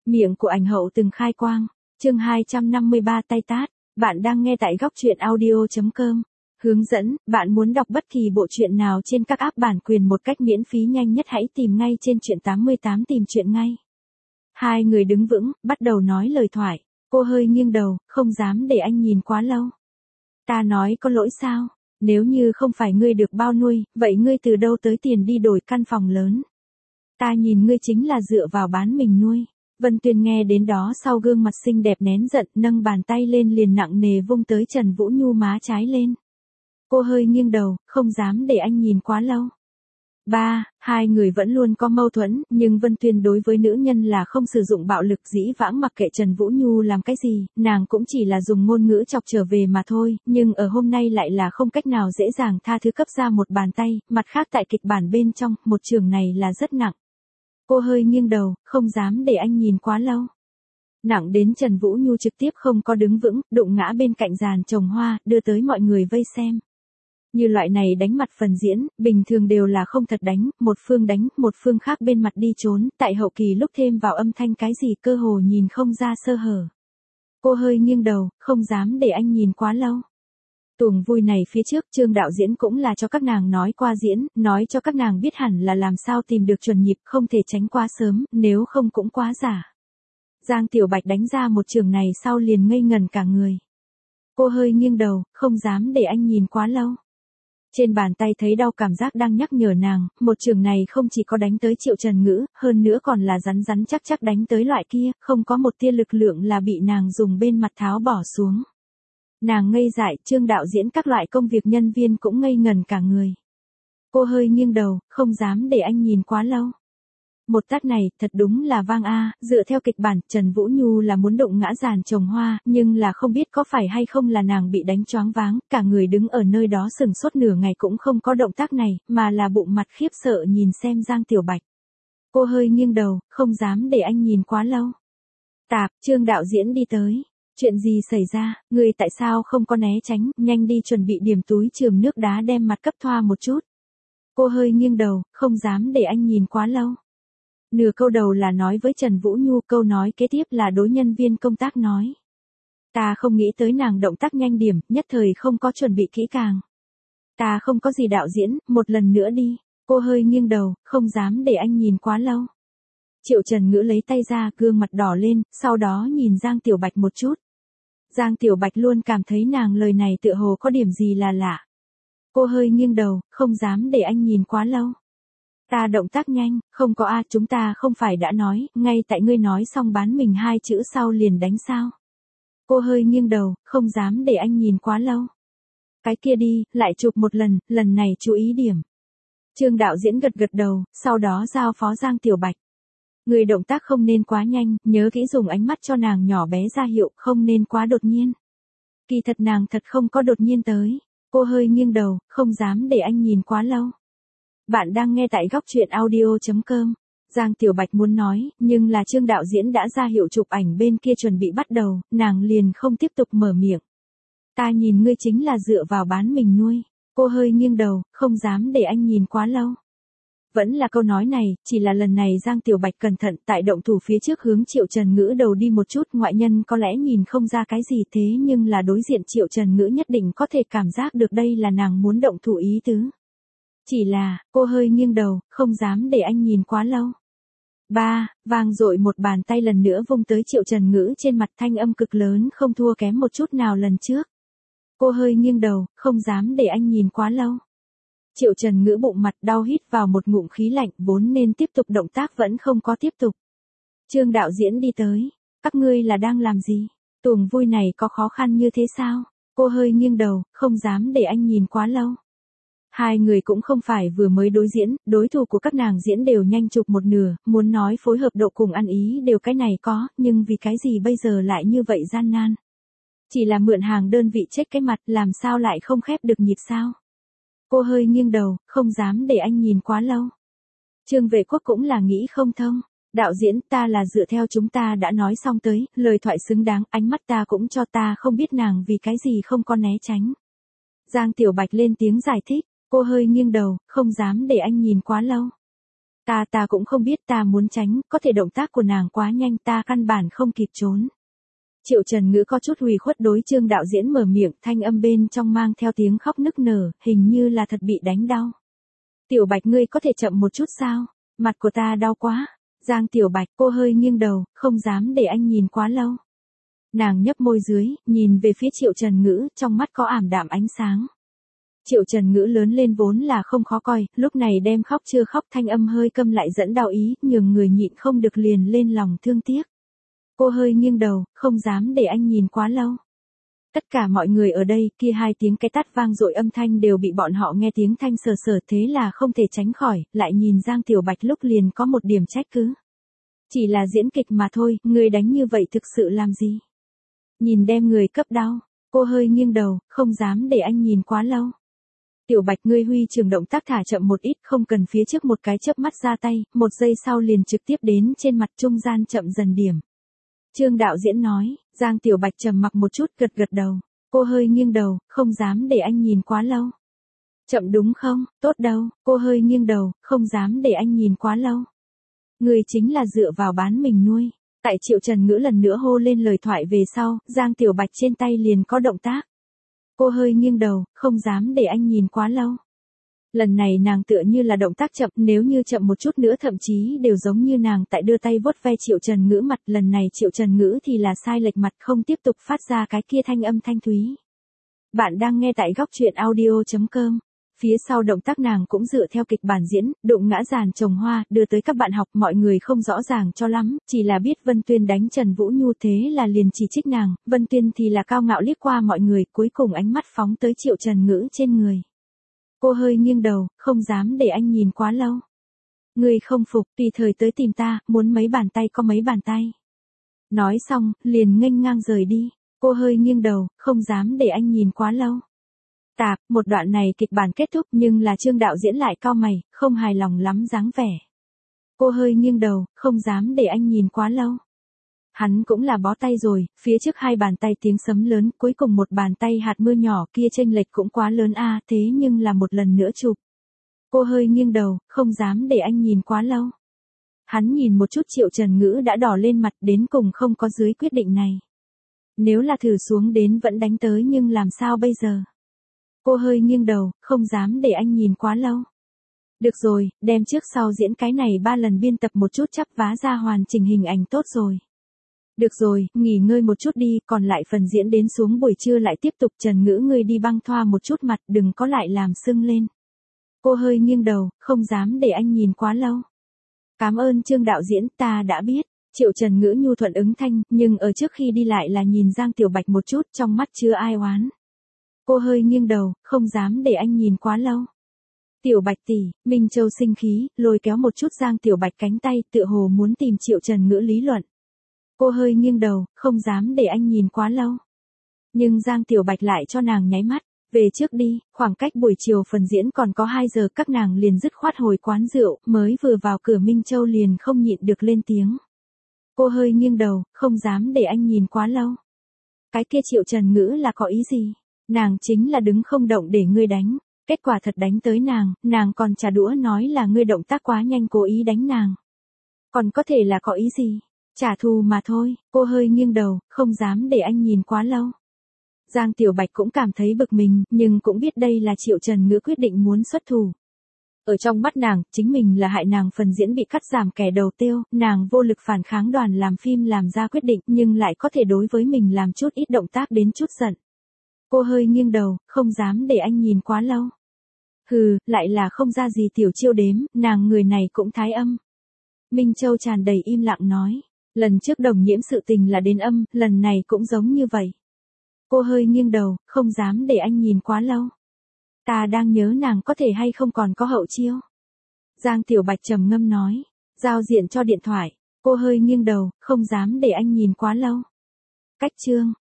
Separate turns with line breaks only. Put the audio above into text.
Miệng của ảnh hậu từng khai quang. Chương 253 tay tát. Bạn đang nghe tại góc truyện audio.com. Hướng dẫn, bạn muốn đọc bất kỳ bộ truyện nào trên các app bản quyền một cách miễn phí nhanh nhất hãy tìm ngay trên truyện 88 tìm truyện ngay. Hai người đứng vững, bắt đầu nói lời thoại. Cô hơi nghiêng đầu, không dám để anh nhìn quá lâu. Ta nói có lỗi sao? Nếu như không phải ngươi được bao nuôi, vậy ngươi từ đâu tới tiền đi đổi căn phòng lớn? Ta nhìn ngươi chính là dựa vào bán mình nuôi. Vân Tuyên nghe đến đó sau gương mặt xinh đẹp nén giận, nâng bàn tay lên liền nặng nề vung tới Trần Vũ Nhu má trái lên. Cô hơi nghiêng đầu, không dám để anh nhìn quá lâu. Hai người vẫn luôn có mâu thuẫn, nhưng Vân Tuyên đối với nữ nhân là không sử dụng bạo lực dĩ vãng mặc kệ Trần Vũ Nhu làm cái gì, nàng cũng chỉ là dùng ngôn ngữ chọc trở về mà thôi, nhưng ở hôm nay lại là không cách nào dễ dàng tha thứ cấp ra một bàn tay, mặt khác tại kịch bản bên trong, một trường này là rất nặng. Cô hơi nghiêng đầu, không dám để anh nhìn quá lâu. Nặng đến Trần Vũ Nhu trực tiếp không có đứng vững, đụng ngã bên cạnh giàn trồng hoa, đưa tới mọi người vây xem. Như loại này đánh mặt phần diễn, bình thường đều là không thật đánh, một phương đánh, một phương khác bên mặt đi trốn, tại hậu kỳ lúc thêm vào âm thanh cái gì cơ hồ nhìn không ra sơ hở. Cô hơi nghiêng đầu, không dám để anh nhìn quá lâu. Tuồng vui này phía trước Trương đạo diễn cũng là cho các nàng nói qua diễn, nói cho các nàng biết hẳn là làm sao tìm được chuẩn nhịp, không thể tránh quá sớm, nếu không cũng quá giả. Giang Tiểu Bạch đánh ra một trường này sau liền ngây ngần cả người. Cô hơi nghiêng đầu, không dám để anh nhìn quá lâu. Trên bàn tay thấy đau cảm giác đang nhắc nhở nàng, một trường này không chỉ có đánh tới Triệu Trần Ngữ, hơn nữa còn là rắn rắn chắc chắc đánh tới loại kia, không có một tia lực lượng là bị nàng dùng bên mặt tháo bỏ xuống. Nàng ngây dại, Trương đạo diễn các loại công việc nhân viên cũng ngây ngần cả người. Cô hơi nghiêng đầu, không dám để anh nhìn quá lâu. Một tát này, thật đúng là vang a, dựa theo kịch bản, Trần Vũ Nhu là muốn đụng ngã giàn trồng hoa, nhưng là không biết có phải hay không là nàng bị đánh choáng váng, cả người đứng ở nơi đó sừng sốt nửa ngày cũng không có động tác này, mà là bụng mặt khiếp sợ nhìn xem Giang Tiểu Bạch. Cô hơi nghiêng đầu, không dám để anh nhìn quá lâu. Trương đạo diễn đi tới. Chuyện gì xảy ra, người tại sao không có né tránh, nhanh đi chuẩn bị điểm túi chườm nước đá đem mặt cấp thoa một chút. Cô hơi nghiêng đầu, không dám để anh nhìn quá lâu. Nửa câu đầu là nói với Trần Vũ Nhu, câu nói kế tiếp là đối nhân viên công tác nói. Ta không nghĩ tới nàng động tác nhanh điểm, nhất thời không có chuẩn bị kỹ càng. Ta không có gì đạo diễn, một lần nữa đi. Cô hơi nghiêng đầu, không dám để anh nhìn quá lâu. Triệu Trần Ngữ lấy tay ra, gương mặt đỏ lên, sau đó nhìn Giang Tiểu Bạch một chút. Giang Tiểu Bạch luôn cảm thấy nàng lời này tựa hồ có điểm gì là lạ. Cô hơi nghiêng đầu, không dám để anh nhìn quá lâu. Ta động tác nhanh, không có chúng ta không phải đã nói, ngay tại ngươi nói xong bán mình hai chữ sau liền đánh sao. Cô hơi nghiêng đầu, không dám để anh nhìn quá lâu. Cái kia đi, lại chụp một lần này chú ý điểm. Trương đạo diễn gật gật đầu, sau đó giao phó Giang Tiểu Bạch. Người động tác không nên quá nhanh, nhớ kỹ dùng ánh mắt cho nàng nhỏ bé ra hiệu, không nên quá đột nhiên. Kỳ thật nàng thật không có đột nhiên tới. Cô hơi nghiêng đầu, không dám để anh nhìn quá lâu. Bạn đang nghe tại góc truyện audio.com. Giang Tiểu Bạch muốn nói, nhưng là Trương đạo diễn đã ra hiệu chụp ảnh bên kia chuẩn bị bắt đầu, nàng liền không tiếp tục mở miệng. Ta nhìn ngươi chính là dựa vào bán mình nuôi. Cô hơi nghiêng đầu, không dám để anh nhìn quá lâu. Vẫn là câu nói này, chỉ là lần này Giang Tiểu Bạch cẩn thận tại động thủ phía trước hướng Triệu Trần Ngữ đầu đi một chút, ngoại nhân có lẽ nhìn không ra cái gì thế nhưng là đối diện Triệu Trần Ngữ nhất định có thể cảm giác được đây là nàng muốn động thủ ý tứ. Chỉ là, cô hơi nghiêng đầu, không dám để anh nhìn quá lâu. Vang dội một bàn tay lần nữa vung tới Triệu Trần Ngữ trên mặt, thanh âm cực lớn không thua kém một chút nào lần trước. Cô hơi nghiêng đầu, không dám để anh nhìn quá lâu. Triệu Trần Ngữ bụng mặt đau hít vào một ngụm khí lạnh, vốn nên tiếp tục động tác vẫn không có tiếp tục. Trương đạo diễn đi tới. Các ngươi là đang làm gì? Tuồng vui này có khó khăn như thế sao? Cô hơi nghiêng đầu, không dám để anh nhìn quá lâu. Hai người cũng không phải vừa mới đối diễn, đối thủ của các nàng diễn đều nhanh chụp một nửa, muốn nói phối hợp độ cùng ăn ý đều cái này có, nhưng vì cái gì bây giờ lại như vậy gian nan? Chỉ là mượn hàng đơn vị check cái mặt, làm sao lại không khép được nhịp sao? Cô hơi nghiêng đầu, không dám để anh nhìn quá lâu. Trương Vệ Quốc cũng là nghĩ không thông. Đạo diễn, ta là dựa theo chúng ta đã nói xong tới, lời thoại xứng đáng, ánh mắt ta cũng cho ta không biết nàng vì cái gì không có né tránh. Giang Tiểu Bạch lên tiếng giải thích, cô hơi nghiêng đầu, không dám để anh nhìn quá lâu. Ta cũng không biết, ta muốn tránh, có thể động tác của nàng quá nhanh, ta căn bản không kịp trốn. Triệu Trần Ngữ có chút ủy khuất đối Trương đạo diễn mở miệng, thanh âm bên trong mang theo tiếng khóc nức nở, hình như là thật bị đánh đau. Tiểu Bạch, ngươi có thể chậm một chút sao? Mặt của ta đau quá. Giang Tiểu Bạch, cô hơi nghiêng đầu, không dám để anh nhìn quá lâu. Nàng nhấp môi dưới, nhìn về phía Triệu Trần Ngữ, trong mắt có ảm đạm ánh sáng. Triệu Trần Ngữ lớn lên vốn là không khó coi, lúc này đem khóc chưa khóc, thanh âm hơi câm lại dẫn đau ý, nhường người nhịn không được liền lên lòng thương tiếc. Cô hơi nghiêng đầu, không dám để anh nhìn quá lâu. Tất cả mọi người ở đây, kia hai tiếng cái tát vang dội âm thanh đều bị bọn họ nghe tiếng thanh sờ sờ, thế là không thể tránh khỏi, lại nhìn Giang Tiểu Bạch lúc liền có một điểm trách cứ. Chỉ là diễn kịch mà thôi, người đánh như vậy thực sự làm gì? Nhìn đem người cấp đau, cô hơi nghiêng đầu, không dám để anh nhìn quá lâu. Tiểu Bạch, ngươi huy trường động tác thả chậm một ít, không cần phía trước một cái chớp mắt ra tay, một giây sau liền trực tiếp đến trên mặt, trung gian chậm dần điểm. Trương đạo diễn nói. Giang Tiểu Bạch trầm mặc một chút, gật gật đầu. Cô hơi nghiêng đầu, không dám để anh nhìn quá lâu. Chậm đúng không? Tốt đâu. Cô hơi nghiêng đầu, không dám để anh nhìn quá lâu. Người chính là dựa vào bán mình nuôi. Tại Triệu Trần Ngữ lần nữa hô lên lời thoại về sau, Giang Tiểu Bạch trên tay liền có động tác. Cô hơi nghiêng đầu, không dám để anh nhìn quá lâu. Lần này nàng tựa như là động tác chậm, nếu như chậm một chút nữa thậm chí đều giống như nàng tại đưa tay vuốt ve Triệu Trần Ngữ mặt, lần này Triệu Trần Ngữ thì là sai lệch mặt, không tiếp tục phát ra cái kia thanh âm thanh thúy. Bạn đang nghe tại góc truyện audio.com. Phía sau động tác nàng cũng dựa theo kịch bản diễn, đụng ngã giàn trồng hoa, đưa tới các bạn học, mọi người không rõ ràng cho lắm, chỉ là biết Vân Tuyên đánh Trần Vũ Nhu thế là liền chỉ trích nàng, Vân Tuyên thì là cao ngạo liếc qua mọi người, cuối cùng ánh mắt phóng tới Triệu Trần Ngữ trên người. Cô hơi nghiêng đầu, không dám để anh nhìn quá lâu. Người không phục, tùy thời tới tìm ta, muốn mấy bàn tay có mấy bàn tay. Nói xong, liền nghênh ngang rời đi. Cô hơi nghiêng đầu, không dám để anh nhìn quá lâu. Tạp, một đoạn này kịch bản kết thúc nhưng là Trương đạo diễn lại cau mày, không hài lòng lắm dáng vẻ. Cô hơi nghiêng đầu, không dám để anh nhìn quá lâu. Hắn cũng là bó tay rồi, phía trước hai bàn tay tiếng sấm lớn, cuối cùng một bàn tay hạt mưa nhỏ kia chênh lệch cũng quá lớn a, thế nhưng là một lần nữa chụp. Cô hơi nghiêng đầu, không dám để anh nhìn quá lâu. Hắn nhìn một chút Triệu Trần Ngữ đã đỏ lên mặt, đến cùng không có dưới quyết định này. Nếu là thử xuống đến vẫn đánh tới nhưng làm sao bây giờ? Cô hơi nghiêng đầu, không dám để anh nhìn quá lâu. Được rồi, đem trước sau diễn cái này 3 lần biên tập một chút chắp vá ra hoàn chỉnh hình ảnh tốt rồi. Được rồi, nghỉ ngơi một chút đi, còn lại phần diễn đến xuống buổi trưa lại tiếp tục. Trần Ngữ, ngươi đi băng thoa một chút mặt, đừng có lại làm sưng lên. Cô hơi nghiêng đầu, không dám để anh nhìn quá lâu. Cảm ơn Trương đạo diễn, ta đã biết. Triệu Trần Ngữ nhu thuận ứng thanh, nhưng ở trước khi đi lại là nhìn Giang Tiểu Bạch một chút, trong mắt chưa ai oán. Cô hơi nghiêng đầu, không dám để anh nhìn quá lâu. Tiểu Bạch tỷ, Minh Châu sinh khí, lôi kéo một chút Giang Tiểu Bạch cánh tay, tựa hồ muốn tìm Triệu Trần Ngữ lý luận. Cô hơi nghiêng đầu, không dám để anh nhìn quá lâu. Nhưng Giang Tiểu Bạch lại cho nàng nháy mắt, về trước đi, khoảng cách buổi chiều phần diễn còn có 2 giờ, các nàng liền dứt khoát hồi quán rượu, mới vừa vào cửa Minh Châu liền không nhịn được lên tiếng. Cô hơi nghiêng đầu, không dám để anh nhìn quá lâu. Cái kia Triệu Trần Ngữ là có ý gì? Nàng chính là đứng không động để ngươi đánh, kết quả thật đánh tới nàng còn trả đũa nói là ngươi động tác quá nhanh cố ý đánh nàng. Còn có thể là có ý gì? Trả thù mà thôi. Cô hơi nghiêng đầu, không dám để anh nhìn quá lâu. Giang Tiểu Bạch cũng cảm thấy bực mình, nhưng cũng biết đây là Triệu Trần Ngữ quyết định muốn xuất thủ. Ở trong mắt nàng, chính mình là hại nàng phần diễn bị cắt giảm kẻ đầu tiêu, nàng vô lực phản kháng, đoàn làm phim làm ra quyết định nhưng lại có thể đối với mình làm chút ít động tác đến chút giận. Cô hơi nghiêng đầu, không dám để anh nhìn quá lâu. Hừ, lại là không ra gì tiểu chiêu đếm, nàng người này cũng thái âm. Minh Châu tràn đầy im lặng nói, lần trước Đồng Nhiễm sự tình là đến âm, lần này cũng giống như vậy. Cô hơi nghiêng đầu, không dám để anh nhìn quá lâu. Ta đang nhớ nàng có thể hay không còn có hậu chiêu. Giang Tiểu Bạch trầm ngâm nói, giao diện cho điện thoại. Cô hơi nghiêng đầu, không dám để anh nhìn quá lâu. Cách chương.